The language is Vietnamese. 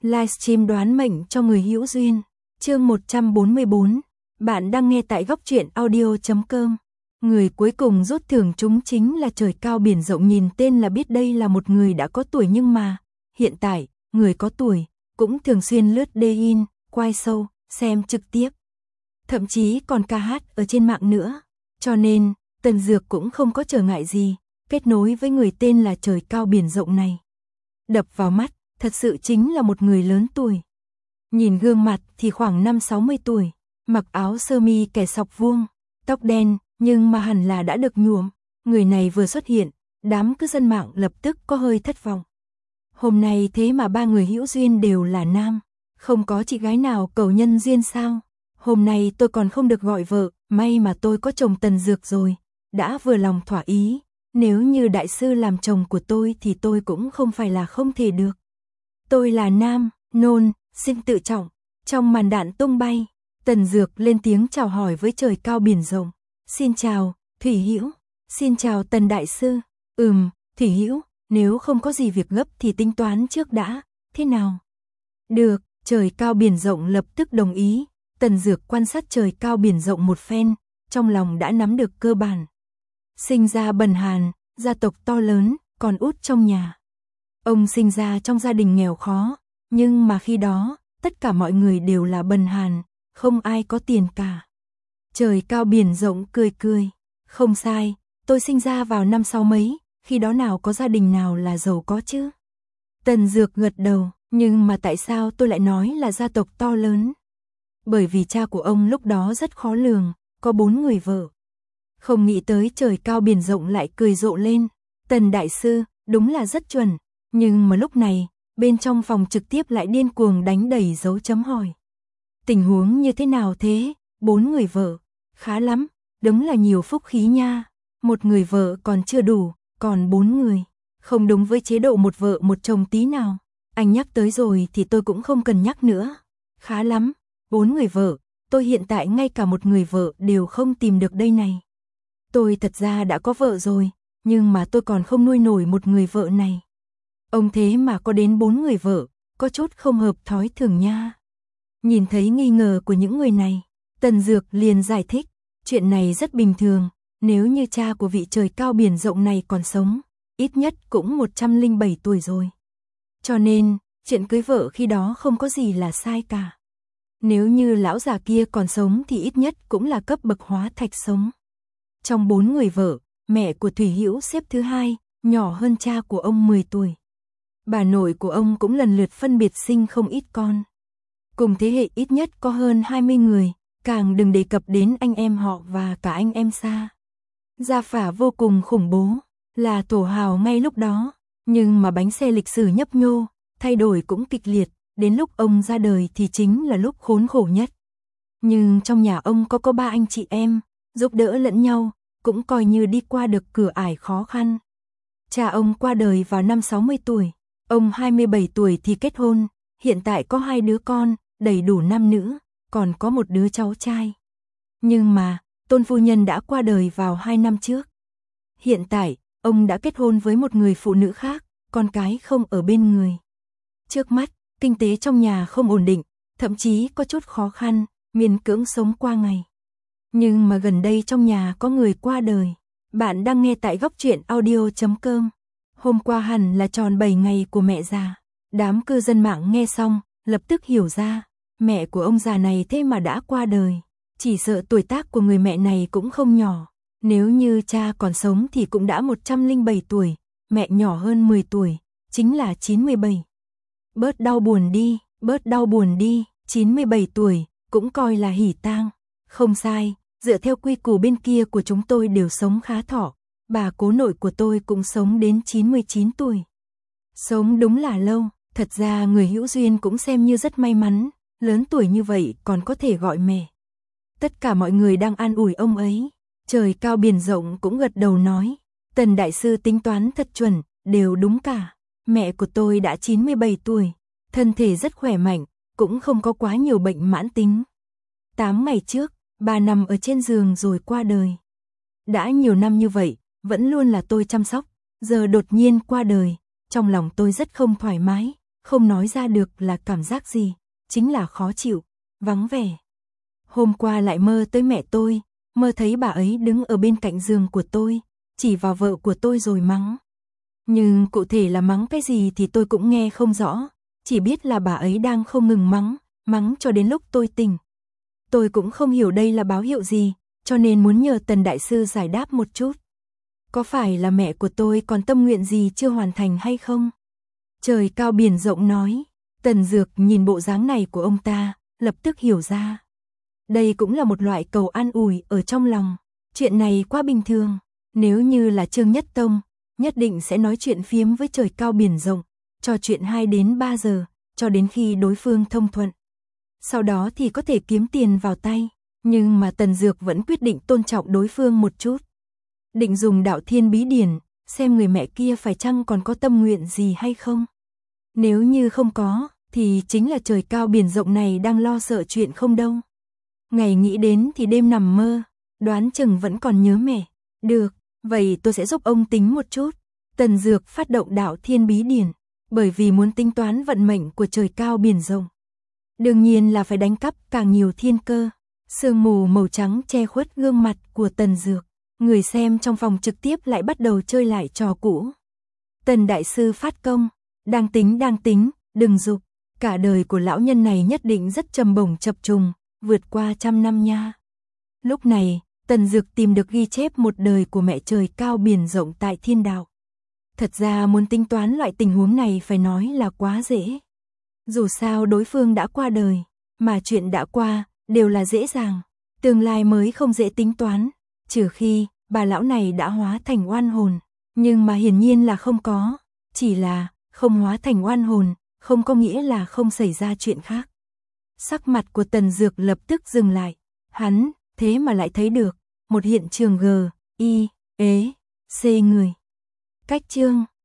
Livestream đoán mệnh cho người hữu duyên. Chương 144. Bạn đang nghe tại góc truyện audio.com. Người cuối cùng rút thưởng chúng chính là Trời Cao Biển Rộng, nhìn tên là biết đây là một người đã có tuổi, nhưng mà hiện tại, người có tuổi cũng thường xuyên lướt Douyin, quay show, xem trực tiếp. Thậm chí còn ca hát ở trên mạng nữa. Cho nên, Tần Dược cũng không có trở ngại gì kết nối với người tên là Trời Cao Biển Rộng này. Đập vào mắt, thật sự chính là một người lớn tuổi. Nhìn gương mặt thì khoảng 5-60 tuổi, mặc áo sơ mi kẻ sọc vuông, tóc đen, nhưng mà hẳn là đã được nhuộm. Người này vừa xuất hiện, đám cư dân mạng lập tức có hơi thất vọng. Hôm nay thế mà ba người hữu duyên đều là nam, không có chị gái nào cầu nhân duyên sao? Hôm nay tôi còn không được gọi vợ, may mà tôi có chồng Tần Dược rồi, đã vừa lòng thỏa ý. Nếu như đại sư làm chồng của tôi thì tôi cũng không phải là không thể được. Tôi là nam, nôn, xin tự trọng. Trong màn đạn tung bay, Tần Dược lên tiếng chào hỏi với Trời Cao Biển Rộng. Xin chào, Thủy Hữu. Xin chào Tần đại sư. Thủy Hữu, nếu không có gì việc gấp thì tính toán trước đã, thế nào? Được, Trời Cao Biển Rộng lập tức đồng ý. Tần Dược quan sát Trời Cao Biển Rộng một phen, trong lòng đã nắm được cơ bản. Sinh ra bần hàn, gia tộc to lớn, còn út trong nhà. Ông sinh ra trong gia đình nghèo khó, nhưng mà khi đó, tất cả mọi người đều là bần hàn, không ai có tiền cả. Trời Cao Biển Rộng cười cười. Không sai, tôi sinh ra vào năm 60 mấy, khi đó nào có gia đình nào là giàu có chứ? Tần Dược gật đầu, nhưng mà tại sao tôi lại nói là gia tộc to lớn? Bởi vì cha của ông lúc đó rất khó lường, có 4 người vợ. Không nghĩ tới Trời Cao Biển Rộng lại cười rộ lên. Tần đại sư, đúng là rất chuẩn. Nhưng mà lúc này, bên trong phòng trực tiếp lại điên cuồng đánh đầy dấu chấm hỏi. Tình huống như thế nào thế? 4 người vợ. Khá lắm, đúng là nhiều phúc khí nha. Một người vợ còn chưa đủ, còn 4 người. Không đúng với chế độ một vợ một chồng tí nào. Anh nhắc tới rồi thì tôi cũng không cần nhắc nữa. Khá lắm, 4 người vợ. Tôi hiện tại ngay cả một người vợ đều không tìm được đây này. Tôi thật ra đã có vợ rồi, nhưng mà tôi còn không nuôi nổi một người vợ này. Ông thế mà có đến 4 người vợ, có chút không hợp thói thường nha. Nhìn thấy nghi ngờ của những người này, Tần Dược liền giải thích, chuyện này rất bình thường, nếu như cha của vị Trời Cao Biển Rộng này còn sống, ít nhất cũng 107 tuổi rồi. Cho nên, chuyện cưới vợ khi đó không có gì là sai cả. Nếu như lão già kia còn sống thì ít nhất cũng là cấp bậc hóa thạch sống. Trong 4 người vợ, mẹ của Thủy Hữu xếp thứ 2, nhỏ hơn cha của ông 10 tuổi. Bà nội của ông cũng lần lượt phân biệt sinh không ít con. Cùng thế hệ ít nhất có hơn 20 người, càng đừng đề cập đến anh em họ và cả anh em xa. Gia phả vô cùng khủng bố, là thổ hào ngay lúc đó, nhưng mà bánh xe lịch sử nhấp nhô, thay đổi cũng kịch liệt, đến lúc ông ra đời thì chính là lúc khốn khổ nhất. Nhưng trong nhà ông có 3 anh chị em, giúp đỡ lẫn nhau, cũng coi như đi qua được cửa ải khó khăn. Cha ông qua đời vào năm 60 tuổi, ông 27 tuổi thì kết hôn, hiện tại có 2 đứa con, đầy đủ nam nữ, còn có một đứa cháu trai. Nhưng mà, tôn phu nhân đã qua đời vào 2 năm trước. Hiện tại, ông đã kết hôn với một người phụ nữ khác, con cái không ở bên người. Trước mắt, kinh tế trong nhà không ổn định, thậm chí có chút khó khăn, miễn cưỡng sống qua ngày. Nhưng mà gần đây trong nhà có người qua đời. Bạn đang nghe tại góc truyện audio.com. Hôm qua hẳn là tròn 7 ngày của mẹ già. Đám cư dân mạng nghe xong, lập tức hiểu ra, mẹ của ông già này thế mà đã qua đời. Chỉ sợ tuổi tác của người mẹ này cũng không nhỏ. Nếu như cha còn sống thì cũng đã 107 tuổi, mẹ nhỏ hơn 10 tuổi, chính là 97. Bớt đau buồn đi, 97 tuổi, cũng coi là hỉ tang. Không sai, dựa theo quy củ bên kia của chúng tôi đều sống khá thọ. Bà cố nội của tôi cũng sống đến 99 tuổi. Sống đúng là lâu, thật ra người hữu duyên cũng xem như rất may mắn, lớn tuổi như vậy còn có thể gọi mẹ. Tất cả mọi người đang an ủi ông ấy. Trời Cao Biển Rộng cũng gật đầu nói, Tần đại sư tính toán thật chuẩn, đều đúng cả. Mẹ của tôi đã 97 tuổi, thân thể rất khỏe mạnh, cũng không có quá nhiều bệnh mãn tính. 8 ngày trước, bà nằm ở trên giường rồi qua đời. Đã nhiều năm như vậy, vẫn luôn là tôi chăm sóc, giờ đột nhiên qua đời, trong lòng tôi rất không thoải mái, không nói ra được là cảm giác gì, chính là khó chịu, vắng vẻ. Hôm qua lại mơ tới mẹ tôi, mơ thấy bà ấy đứng ở bên cạnh giường của tôi, chỉ vào vợ của tôi rồi mắng. Nhưng cụ thể là mắng cái gì thì tôi cũng nghe không rõ, chỉ biết là bà ấy đang không ngừng mắng cho đến lúc tôi tỉnh. Tôi cũng không hiểu đây là báo hiệu gì, cho nên muốn nhờ Tần Đại Sư giải đáp một chút. Có phải là mẹ của tôi còn tâm nguyện gì chưa hoàn thành hay không? Trời cao biển rộng nói. Tần Dược nhìn bộ dáng này của ông ta, lập tức hiểu ra. Đây cũng là một loại cầu an ủi ở trong lòng. Chuyện này quá bình thường. Nếu như là Trương Nhất Tông, nhất định sẽ nói chuyện phiếm với trời cao biển rộng, trò chuyện 2 đến 3 giờ, cho đến khi đối phương thông thuận. Sau đó thì có thể kiếm tiền vào tay. Nhưng mà Tần Dược vẫn quyết định tôn trọng đối phương một chút. Định dùng đạo thiên bí điển, xem người mẹ kia phải chăng còn có tâm nguyện gì hay không. Nếu như không có, thì chính là trời cao biển rộng này đang lo sợ chuyện không đâu. Ngày nghĩ đến thì đêm nằm mơ, đoán chừng vẫn còn nhớ mẹ. Được, vậy tôi sẽ giúp ông tính một chút. Tần Dược phát động đạo thiên bí điển, bởi vì muốn tính toán vận mệnh của trời cao biển rộng. Đương nhiên là phải đánh cắp càng nhiều thiên cơ. Sương mù màu trắng che khuất gương mặt của Tần Dược. Người xem trong phòng trực tiếp lại bắt đầu chơi lại trò cũ. Tần Đại Sư phát công, đang tính, đừng dục. Cả đời của lão nhân này nhất định rất trầm bổng chập trùng, vượt qua 100 năm nha. Lúc này, Tần Dược tìm được ghi chép một đời của mẹ trời cao biển rộng tại thiên đạo. Thật ra muốn tính toán loại tình huống này phải nói là quá dễ. Dù sao đối phương đã qua đời, mà chuyện đã qua, đều là dễ dàng. Tương lai mới không dễ tính toán, trừ khi bà lão này đã hóa thành oan hồn. Nhưng mà hiển nhiên là không có, chỉ là không hóa thành oan hồn, không có nghĩa là không xảy ra chuyện khác. Sắc mặt của Tần Dược lập tức dừng lại, hắn thế mà lại thấy được một hiện trường G, I, E, C người. Cách chương